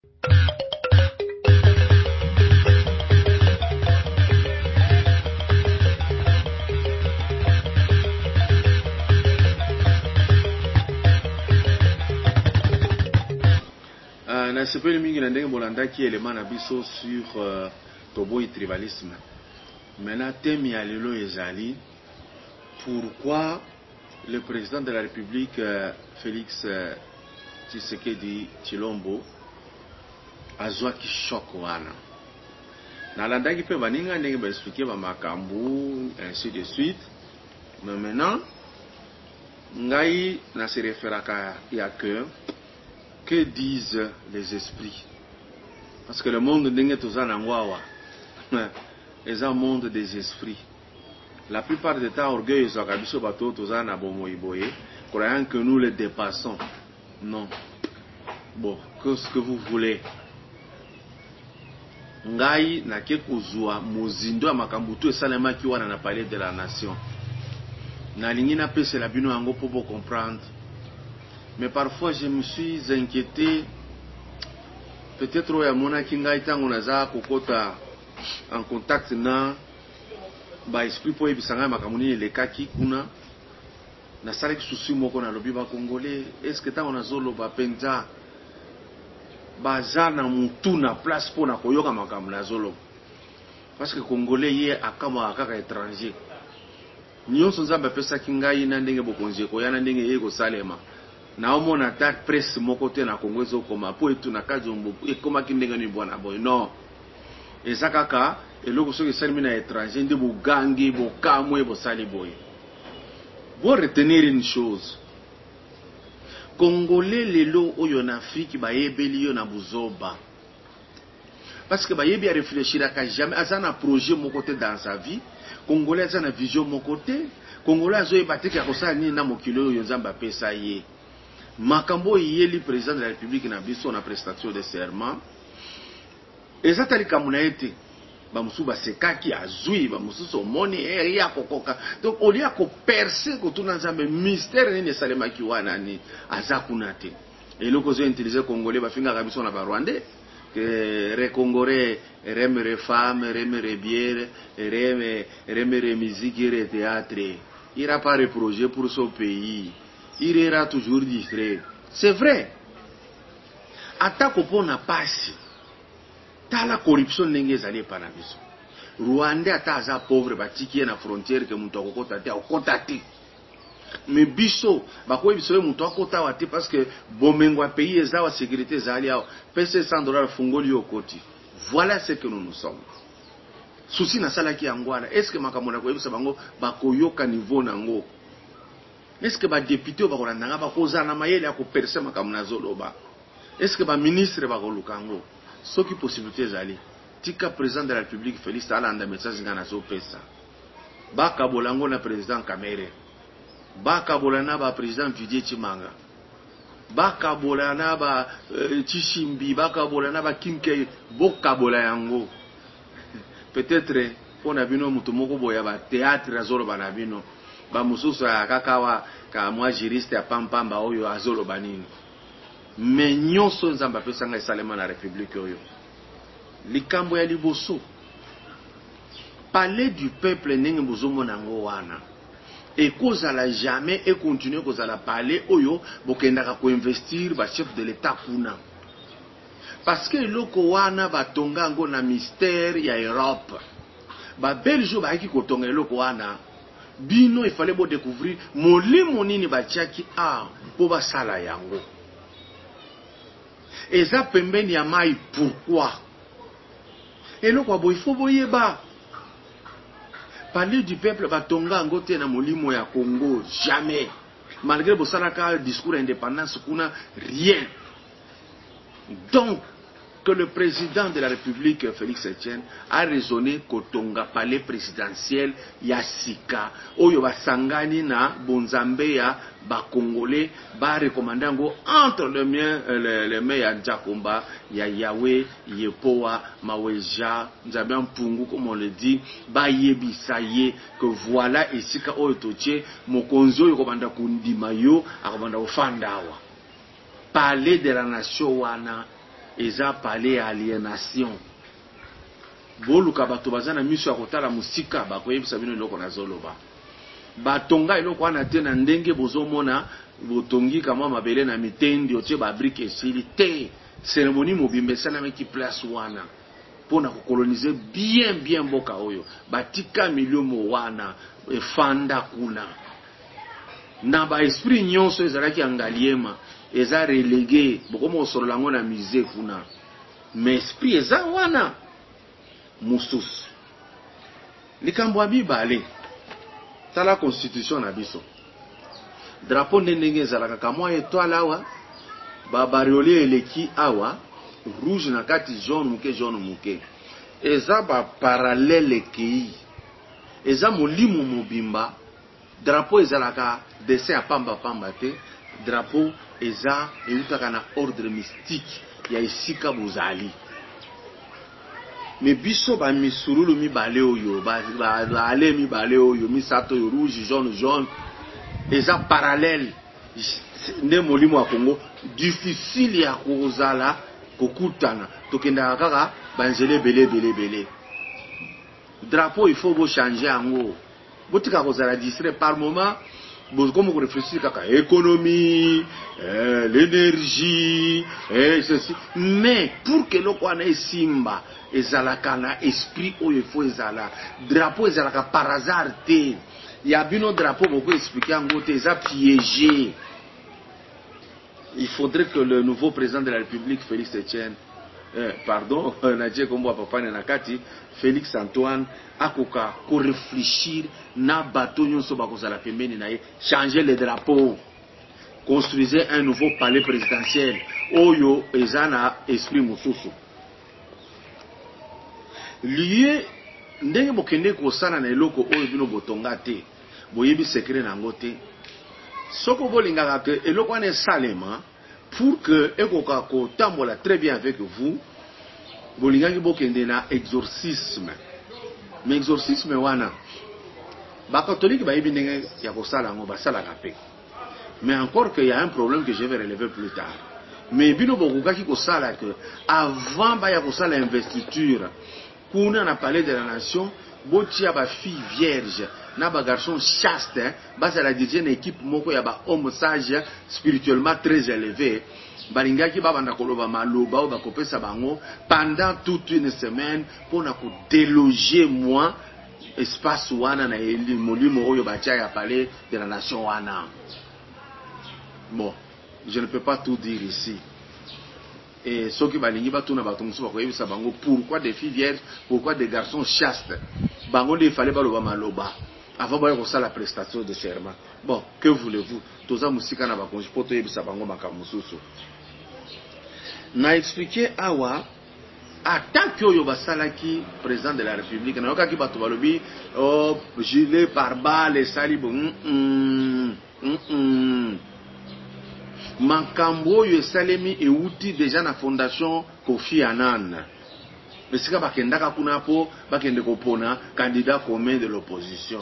Na sepeli mingi na ndenge bolandaki élément na biso sur toboyi tribalisme. Maintenant thème ya lelo ezali pourquoi le président de la République Félix Tshisekedi Tshilombo azwaki choc wana. Nalandaki pe baninga ndenge ba expliquer ba makambu ainsi de suite. Mais maintenant ngai na se référaka ya que disent les esprits? Parce que le monde n'est pas un monde des esprits. La plupart des temps, orgueil croyant que nous les dépassons. Non. Bon, qu'est-ce que vous voulez? Ngai na ke kozwa mozindo makambutu esalema ki wana na parler de la nation. Na lingi na pese la bino yango pour comprendre. Mais parfois je me suis inquiété. Peut-être oya mona kinga itango naza kokota en contact na ba esprit po ebisanga makamuni lekaki kuna na sala ki souci moko na lobi ba congolais. Est-ce que tango nazolo ba penza baza na mutu na place po na koyoka makambu nazolo? Parce que congolais ye akama kaka étranger. Nyonso nzamba pesa kinga ina ndenge bokonzi ko yana ndenge ye ko salema. Na omona ta presse moko te na Congo ezokoma po etu na kazombo ekoma kindenge ni bwana boy. Non. Ezakaka eloko soki esalemi na étranger nde bogangi bokamwe bosali boy. Bon retenir une chose. Congolais lelo oyo na Afrique bayebeli yo na buzoba. Parce que bayebi a réfléchir à jamais azana projet moko te dans sa vie. Congolais azana vision moko te. Congolais azoyeba te ka kosala nini na mokili oyo nzamba pesa ye. Makambo yeli président de la République na biso na prestation de serment. Ezatali kamuna ete ba musu ba sekaki azui ba musu so moni ya kokoka. Donc on lia ko percer ko tuna nzambe mystère nini salema ki wana ni azakuna te. Et loko zo utiliser congolais ba finga ka biso na ba rwandais que recongolais remere femme remere bière remere musique et théâtre. Il a pas de projet pour son pays. Il ira toujours distrait. C'est vrai. Attaque au na passe. T'as la corruption n'engezali pas na biso. Rwanda ata za pauvre batiki na frontière que mutu akokota te akokota te. Mais biso bakoye biso mutu akota wate parce que bomengo pays eza wa sécurité zali awo pese $100 fungoli okoti. Voilà ce que nous sommes. Souci na salaki yangwana. Est-ce que makamona koyebisa bango bakoyoka niveau nango? Est-ce que ba député ba kolanda ba kozana mayele ako percer makamuna zoloba? Est-ce que ba ministre ba kolukango? Soki possibilité zali. Tika président de la République Félix alanda message ngana zo pesa. Ba kabolango na président Kamere. Ba kabolana ba président Didier Chimanga. Ba kabolana ba Chishimbi, ba kabolana ba Kimke, bo kabola yango. Peut-être pour na bino mutu moko boya ba théâtre azolo ba na bino. Ba mususu akakawa ka mwa juriste ya pampamba oyo azolo banini. Mais nyonso nzamba pesa nga esalema na république oyo. Likambo ya liboso. Parler du peuple ndenge bozomona ngo wana. Et kozala jamais et continuer kozala parler oyo bokendaka ko investir ba chef de l'état kuna. Parce que loko wana batonga ngo na mystère ya Europe. Ba Belgique ba ki kotonga loko wana. Bino il fallait bo découvrir molimo nini batiaki po basala yango. Eza pembeni ya mai pourquoi? Et le quoi il faut boyeba. Parler du peuple batonga ngote na molimo ya Congo jamais. Malgré bosalaka discours indépendance kuna rien. Donc que le président de la République, Félix Etienne, a raisonné kotonga palais présidentiel ya sika oyo basangani na bonzambe ya ba Congolais ba recommander ngo entre les mains ya Njakomba ya Yahweh Yepoa Maweja Nzambe mpungu comme on le dit ba yebisa ye que voilà esika oyo toche mokonzi oyo kobanda kundima yo akobanda ofandawa. Parler de la nation wana eza palais aliénation. Boluka bato bazana miso ya kotala musika bakoyebisa bino eloko nazoloba. Batonga eloko wana te na ndenge bozomona botongi kama mabele na mitendi otie ba brique esili te. Cérémonie mobimba esalamaki place wana pona kokoloniser bien mboka oyo. Batika miliomo wana efanda kuna. Na ba esprit nyonso ezalaki angaliema eza relégué bokomo osololango na musée kuna. Mais esprit eza wana mususu. Likambo ya mibale tala constitution na biso. Drapeau ndenge ezalaka kamwa étoile awa ba bariole eleki awa rouge na kati jaune muke. Eza ba parallèle kei. Eza molimo mobimba. Drapeau ezalaka dessin ya pamba te. Drapeau eza eutaka na ordre mystique ya esika bozali. Me biso ba misurulu mibale oyo ba ale mibale oyo misato yo rouge jaune eza parallèle nde molimo wa Congo difficile ya kozala kokutana tokenda kaka banzele belé. Drapeau il faut bo changer yango botika kozala distrait par moment. Comme vous réfléchissez à l'économie, l'énergie, ceci. Mais pour que l'on ait simba, ezalaka na esprit où il faut ezala. Drapeau ezalaka par hasard te. Il y a bien un drapeau beaucoup expliqué en gros eza piégé. Il faudrait que le nouveau président de la République, Félix Etienne, Nadje Kombo Papa Nakati, Félix Antoine, akoka ko réfléchir na bateau nyonso bakozala pembeni na ye, changer les drapeaux, construisez un nouveau palais présidentiel. Oyo ezana esprit mususu. Lié ndenge bokende ko sana na eloko oyo bino botonga te, boyebi secret nango te. Soko bolingaka ke eloko ane salema pour que ekoka ko tambola très bien avec vous. Bolingaki bokende na exorcisme. Mais exorcisme wana ba catholique ba yebi ndenge ya kosala ngo basala kapé. Mais encore qu'il y a un problème que je vais relever plus tard. Mais bino bokukaki kosala que avant ba ya kosala investiture kuna na palais de la nation botia ba fille vierge na ba garçon chaste basala DJ na équipe moko ya ba homme sage spirituellement très élevé. Balingaki babanda koloba maloba o bakopesa bango pendant toute une semaine pour na ko déloger moi espace wana na molimo oyo batia ya palais de la nation wana. Bon, je ne peux pas tout dire ici. Et ceux qui balingi batuna batongiso bakoyebisa bango pourquoi des filles vierges, pourquoi des garçons chastes. Bango il fallait baloba maloba avant ba ko la prestation de serment. Bon, que voulez-vous? Toza musika na bakonji poto yebisa bango makamususu. Na expliquer awa attaque oyo basalaki président de la République na yokaki bato balobi oh gilet pare-balles esali bon makambo oyo esalemi euti déjà na fondation Kofi Annan. Mesika bakendaka kuna po bakende kopona candidat commun de l'opposition.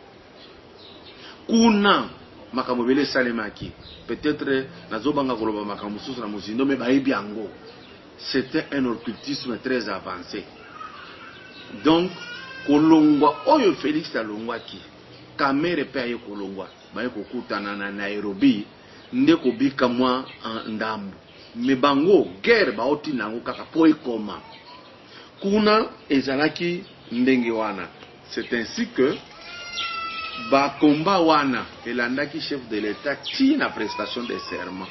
Kuna makambo bele salemaki. Peut-être nazobanga koloba makambo susu na muzindo me bayebi yango. C'était un occultisme très avancé. Donc kolongwa oyo Félix alongwaki. Kamere pe aye kolongwa. Baye kokutana na Nairobi ndeko bika mwa ndambu. Me bango guerre baoti nango kaka po ekoma. Kuna ezalaki ndenge wana. C'est ainsi que ba combat wana elandaki chef de l'État ti na prestation de serment.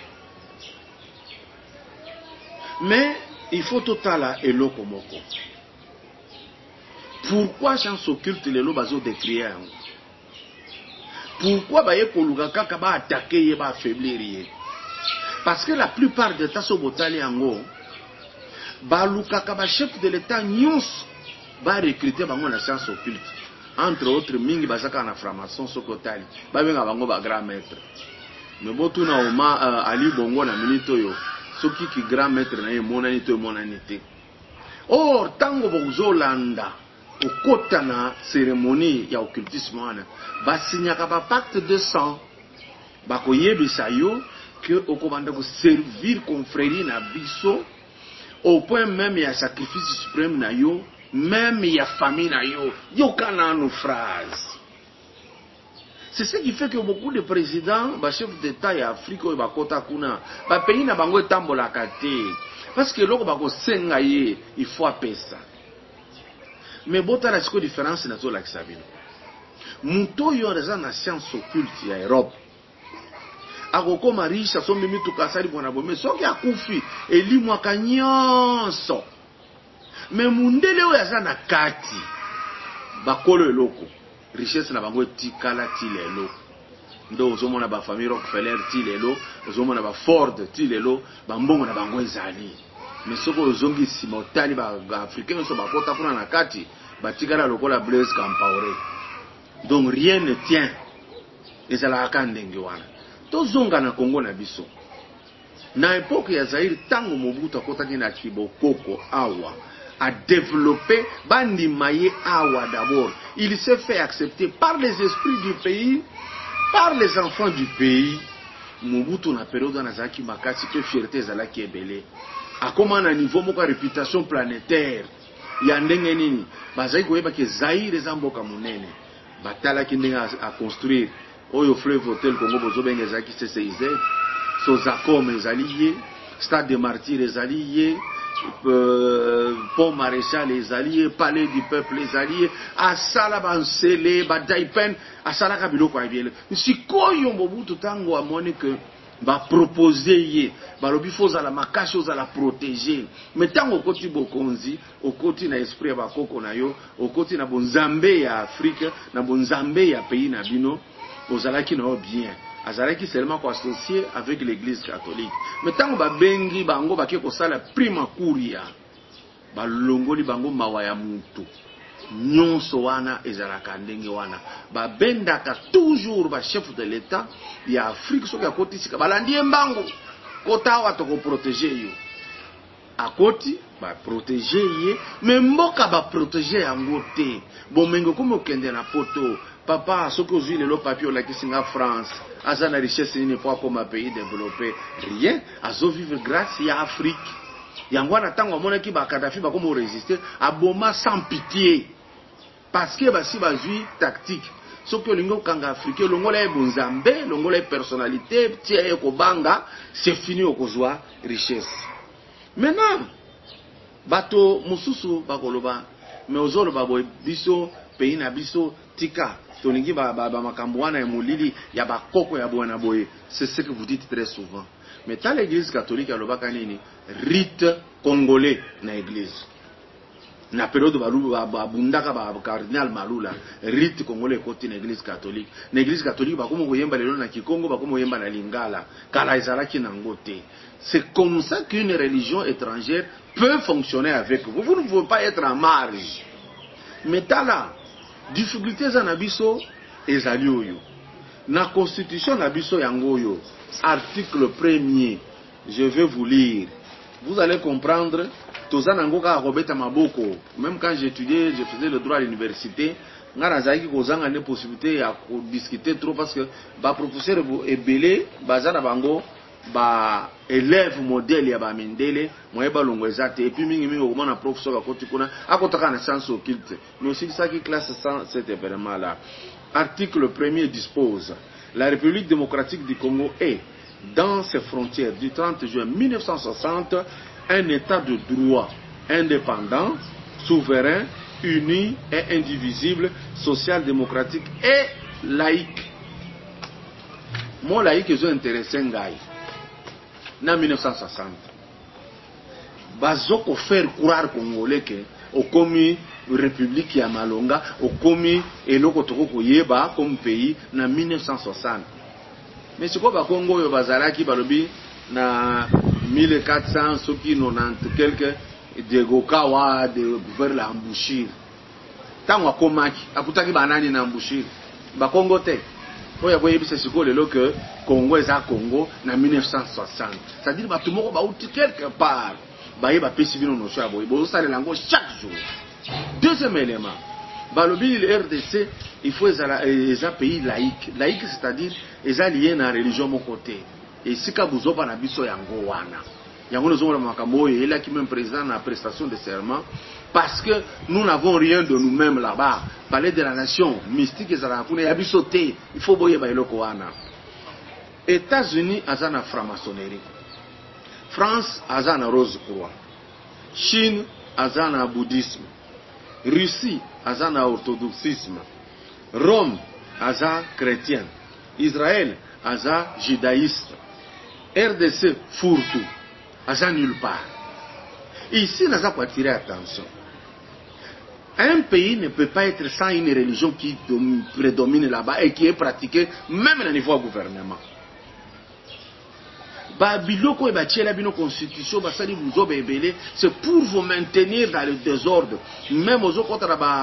Mais il faut totala eloko moko. Pourquoi chance occulte lelo bazo décrire? Pourquoi baye koluka kaka ba attaquer ye ba affaiblir? Parce que la plupart des temps so botali yango ba lukaka ba chef de l'État nyons ba recruter bango na science occulte. Entre autres mingi bazaka na franc-maçon sokotali ba benga bango ba grand maître. Mais botu na oma Ali Bongo na minute yo soki ki grand maître na ye monani to monani te. Or tango bozolanda okota na cérémonie ya occultisme wana basinyaka ba pacte de sang bakoyebisa yo que okobanda ko servir confrérie na biso au point même il y a sacrifice suprême na yo, même il y a famille na yo, yo kana nos phrases. C'est ce qui fait que beaucoup de présidents, chefs d'État et Afrique, pays na bango tambola kate. Parce que loko bako senga ye, il faut appeler ça. Mais bota la différence na zo la kisabino. Muto yo reza na science occulte ya Europe. Agoko marisha so mimi tukasali bona bo. Mais soki akufi eli mwaka nyonso. Mais mundele oyo aza na kati. Bakolo eloko. Richesse na bango tikala tilelo. Ndo ozomona ba famille Rockefeller tilelo, ozomona ba Ford tilelo, ba mbongo na bango ezali. Mais soko ozongi simotali ba africains so ba kota kuna na kati, ba tikala lokola Blaise Compaoré. Donc rien ne tient. Ezala kandenge wana. Tozonga na Congo na biso. Na époque ya Zaire tango Mobutu akotaki na Kibokoko awa a développé Bandi Maye Awa d'abord. Il s'est fait accepter par les esprits du pays, par les enfants du pays. Mobutu na période na zaki makasi pe fierté zalaki ebele. A comment na niveau moko réputation planétaire. Ya ndenge nini bazaki koyeba ke Zaire ezamboka munene. Batala ki ndenge a construire Oyo Fleuve Hotel Congo bozo benga zaki CCIZ, Sozacom ezaliye, Stade des Martyrs ezaliye, Pont Maréchal les alliés, Palais du Peuple les alliés, Asala Bansele, Badaipen, Asala Kabiloko Abiele. Si Koyo Mobutu tango a moni que ba proposer ye, ba lobi foza la makashi oza la protéger. Mais tango koti bokonzi, au koti na esprit ba koko na yo, au koti na bonzambe ya Afrique, na bonzambe ya pays na bino, ozalaki na bien. Azalaki seulement associé avec l'église catholique. Mais tant que bengi bango baki ko sala prima kuria ba longoli bango mawaya mutu nyonso wana ezalaka ndenge wana ba bendaka toujours ba chef de l'état ya Afrique soki akotisika balandi mbango kota wa to ko protéger yo akoti ba protéger ye mais mboka ba protéger yango te bomengo komo kende na poto papa soki ozwi lelo papier la kisinga France aza na richesse nini po comme pays développé rien azo vivre grâce à Afrique yango wana tango amonaki ba Kadhafi ba komo résister aboma sans pitié parce que basi bazui tactique soki olingo kanga africain longola e bonzambe longola e personnalité tie ko banga c'est fini okozwa richesse. Maintenant bato mususu bakoloba mais ozoloba boy biso pays na biso tika tolingi ba makambo wana ya molili ya bakoko ya bwana boye. C'est ce que vous dites très souvent. Mais dans l'église catholique alobaka nini rite congolais na église na période babundaka ba cardinal Malula rite congolais côté na église catholique. Na église catholique bakomo koyemba lelo na Kikongo bakomo yemba na Lingala kala ezalaki na ngote. C'est comme ça qu'une religion étrangère peut fonctionner avec vous. Vous ne pouvez pas être en marge. Mais tala difficulté za nabiso ezali oyo na constitution nabiso yango oyo article 1er je vais vous lire, vous allez comprendre. Tozana ngoka robeta maboko. Même quand j'étudiais, je faisais le droit à l'université, ngana zaki kozanga ne possibilité ya discuter trop parce que ba professeur ebele bazana bango ba élève modèle ya ba Mendele moyeba longo ezate et puis mingi komona professeur akoti kuna akotaka na science occulte mais aussi ça qui classe cet événement là. Article 1er dispose: la République démocratique du Congo est dans ses frontières du 30 juin 1960 un état de droit indépendant, souverain, uni et indivisible, social-démocratique et laïque. Mon laïque est intéressant ngai. En 1960, bazoko faire croire congolais que au komi république ya Malonga, au komi eloko toko koyeba comme pays na 1960. Mais ce ko ba Congo yo bazalaki balobi na 1400 soki 90 quelque de Gokawa de vers la embouchure. Tango akomaki akutaki banani na embouchure ba Congo te. Oya koyebisa siko lelo que Congo eza Congo na 1960. C'est-à-dire ba tout moko ba uti quelque part. Ba yeba pesi bino no chabo. Bo sale lango chaque jour. Deuxième élément, balobi le RDC il faut eza pays laïque. Laïque c'est-à-dire eza lié na religion mon côté. Et sika buzoba na biso yango wana. Yango nous avons makambo et là qui même présent à la prestation de serment parce que nous n'avons rien de nous-mêmes là-bas. Parler de la nation mystique et zarakune yabi sauté, il faut boyer ba eloko wana. États-Unis azana franc-maçonnerie. France azana rose croix. Chine azana bouddhisme. Russie azana orthodoxisme. Rome aza chrétien. Israël aza judaïste. RDC fourre-tout. Aza nulle part. Ici, nous avons attiré attention. Un pays ne peut pas être sans une religion qui prédomine là-bas et qui est pratiquée même au niveau du gouvernement. Biloko et Bachela Bino Constitution, c'est pour vous maintenir dans le désordre. Même aux autres,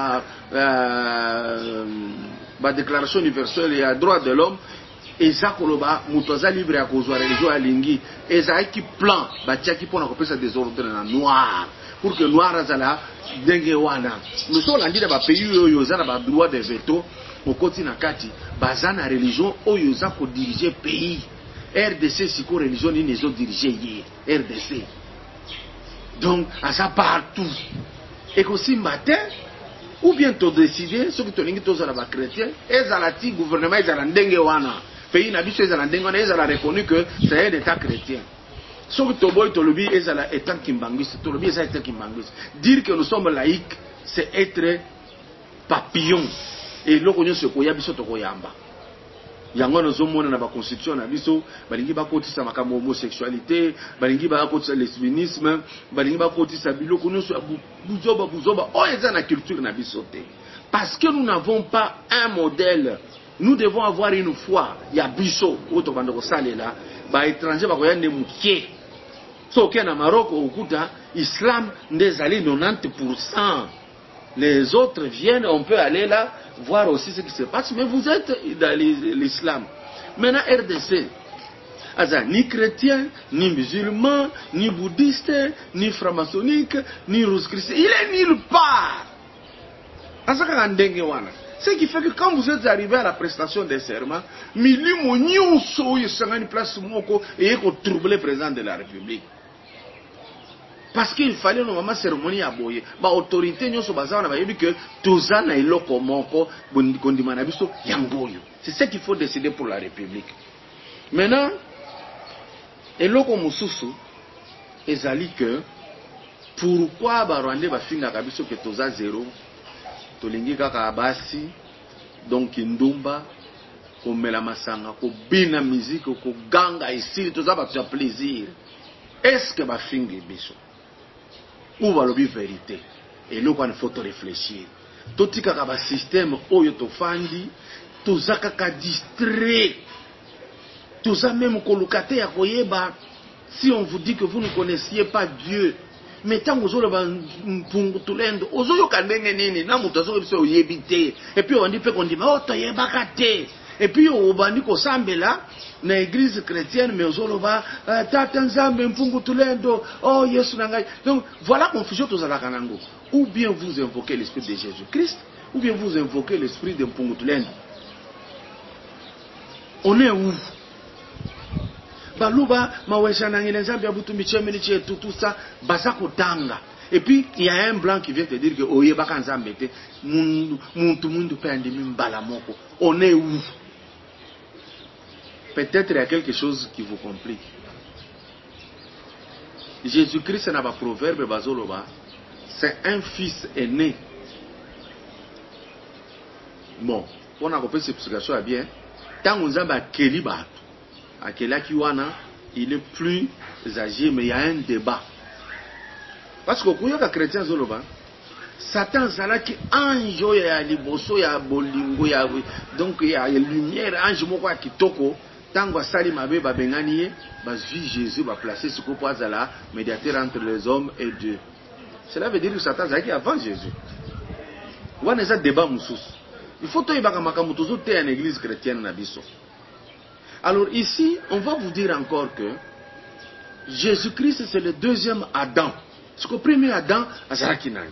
la Déclaration universelle et les droits de l'homme, eza koloba mutoza libre ya kozwa religion ya lingi eza ki plan batiaki pona kopesa désordre na noir pour que noir azala ndenge wana nous sommes landira ba pays oyo za na ba droit de veto okoti na kati bazana religion oyo za ko diriger pays RDC siko religion ni nezo diriger ye RDC donc asa partout et aussi matin ou bien to décider ce que to lingi to za ba chrétien ezala ti gouvernement ezala ndenge wana pays n'a biso ezala ndenge wana ezala reconnu que c'est un état chrétien. Sauf que Toboy Tolobi ezala état kimbangiste, Tolobi ezala état kimbangiste. Dire que nous sommes laïcs, c'est être papillon. Et là qu'on se koya biso tokoyamba. Yango nous sommes na ba constitution na biso, balingi ba kotisa makambo homosexualité, balingi ba kotisa lesbianisme, balingi ba kotisa biloko nyonso buzoba o ezana culture na biso te. Parce que nous n'avons pas un modèle. Nous devons avoir une foi. Il y a biso auto bandoko salela ba étranger ba koyande mukie. So na Maroc au Kouta, islam ndezali 90%. Les autres viennent, on peut aller là voir aussi ce qui se passe, mais vous êtes dans l'islam. Maintenant RDC aza ni chrétien, ni musulman, ni bouddhiste, ni franc-maçonnique, ni rose-christ. Il est nulle part. Azaka ndenge wana. Ce qui fait que quand vous êtes arrivé à la prestation des serments, milimo nyonso yo sangani place moko et ko troubler le président de la République. Parce qu'il fallait normalement cérémonie à boye. Ba autorité nyonso bazana ba yebi que tozana eloko moko kondima na biso yangoyo. C'est ce qu'il faut décider pour la République. Maintenant, eloko mususu ezali que pourquoi ba Rwandais ba finga kabiso que toza zéro. Tolingi kaka basi donc ndumba ko mela masanga ko bina musique ko ganga ici tout ça va faire plaisir. Est-ce que ba fingi biso ou va lobi vérité et là il faut réfléchir toti kaka ba système oyo to fandi to zaka ka distrait to za même ko lukate ya koyeba si on vous dit que vous ne connaissiez pas Dieu. Mais tant que vous avez tulendo, vous avez nini na mutu azo biso yebite. Et puis on dit qu'on dit mais oh toyebaka te. Et puis on bandi ko sambela na église chrétienne mais ozoloba tata nzambe mpungu tulendo oh Yesu na ngai. Donc voilà confusion tozala kanango. Ou bien vous invoquez l'esprit de Jésus-Christ ou bien vous invoquez l'esprit de mpungu tulendo. On est où? Baluba mawesha na ngine nzambe abutu michemeli chetu tout ça basako tanga. Et puis il y a un blanc qui vient te dire que oye baka nzambe te mundu pe andimi mbala moko. On est où? Peut-être il y a quelque chose qui vous complique. Jésus-Christ n'a pas proverbe bazoloba, c'est un fils aîné. Bon, on a compris cette explication bien. Tant on a keli ba Akela Kiwana, il est plus âgé, mais il y a un débat. Parce que quand il y a chrétien Zoloba, Satan zala ki anjo ya liboso ya bolingo ya donc il y a lumière ange moko kitoko tango sali mabe ba bengani ba vi Jésus va placer ce qu'on peut zala médiateur entre les hommes et Dieu. Cela veut dire que Satan zaki avant Jésus. Wana za débat mususu. Il faut to ibaka makambo tozo te en église chrétienne na biso. Alors ici, on va vous dire encore que Jésus-Christ c'est le deuxième Adam. Parce qu'au premier Adam, Azarakinani.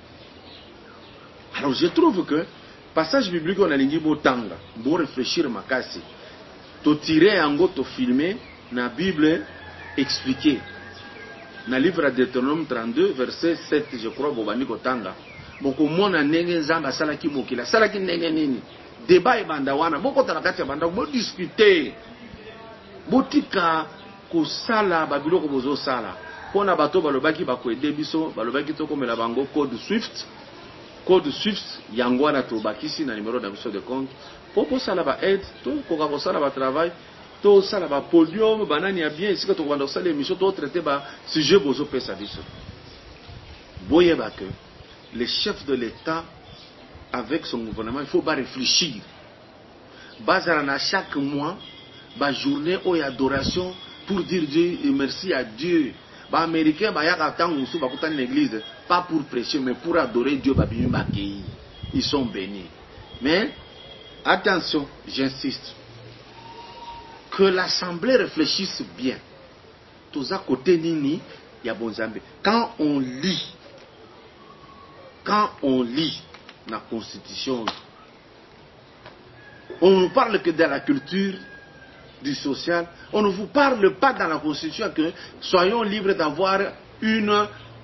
Alors je trouve que passage biblique on a lingi botanga, pour réfléchir makasi. To tirer en go to filmer na Bible expliquer. na livre de Deutéronome 32 verset 7 je crois bobani kotanga boko mona ndenge nzambe asalaki mokili asalaki ndenge nini débat ebanda wana bokota na kati ya banda bo discuter botika kosala babiloko bozosala pona bato balobaki bakoede biso balobaki tokomela bango code swift yango wana tobakisi na numéro na biso de compte po posala ba aide to koka kosala ba travail to sala ba podium banani ya bien esika tokobanda kosala émission to traiter ba sujet bozopesa biso boyeba que le chef de l'État avec son gouvernement il faut pas réfléchir bazala na chaque mois ba journée ou adoration pour dire Dieu et merci à Dieu. Les Américains dans l'église, pas pour prêcher, mais pour adorer Dieu. Ils sont bénis. Mais, attention, j'insiste, que l'Assemblée réfléchisse bien. Tous à côté nini, il y a bon Zambé. Quand on lit la Constitution, on ne parle que de la culture, du social. On ne vous parle pas dans la Constitution que soyons libres d'avoir une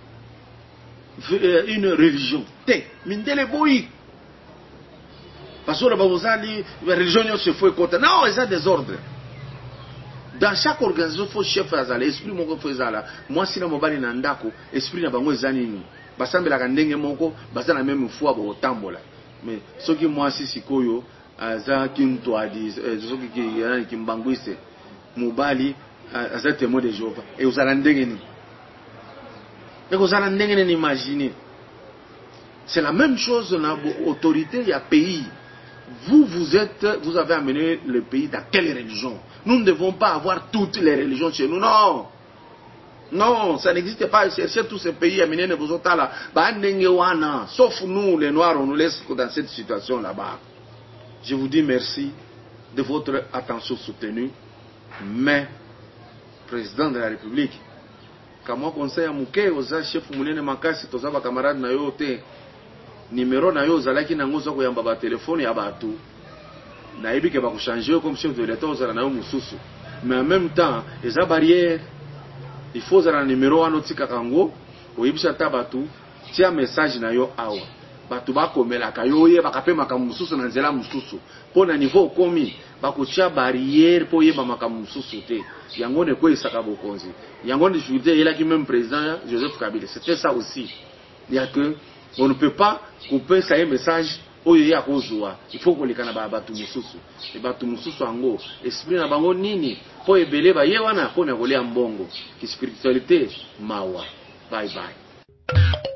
religion. Mindele boy. Parce que la religion se fait contre. Non, il y a des ordres. Dans chaque organisation, il faut chef azala. Esprit moko fezala. Moi, si na mobali na ndako, esprit na bango ezanini. Basambela kandenge moko, basana même fois bo tambola. Mais ce qui moi si sikoyo aza kinto adi soki ki kimbangwise mobali aza témoin de Jéhovah et uzala ndenge ni et uzala ndenge ni imaginer c'est la même chose dans l'autorité ya pays vous avez amené le pays dans quelle religion? Nous ne devons pas avoir toutes les religions chez nous. Non, ça n'existe pas. Cherchez tous ces pays amenés ne vous otala ba ndenge wana sauf nous les noirs on nous laisse dans cette situation là-bas. Je vous dis merci de votre attention soutenue, mais président de la République, quand moi conseil à Mouké, aux chefs Moulene Makasi, tous les camarades na yo te numéro na yo zalaki na ngozo ko yamba ba téléphone ya batu na yebi ke ba ko changer comme chef de l'État aux na yo mususu, mais en même temps les barrières il faut za numéro wana tika kango oyibisa ta batu tia message na yo awa batu bakomela kayo ye bakapema ka mususu na nzela mususu pona niveau komi bakotia barrière po yeba makamu mususu te yango ne kwesaka bokonzi yango ne jude yelaki même président Joseph Kabila c'était ça aussi il y a que on ne peut pas couper ça un message oyo ya kozwa il faut kolekana ba batu mususu e batu mususu ango esprit na bango nini po ebele ba ye wana pona kolia mbongo spiritualité mawa bye bye.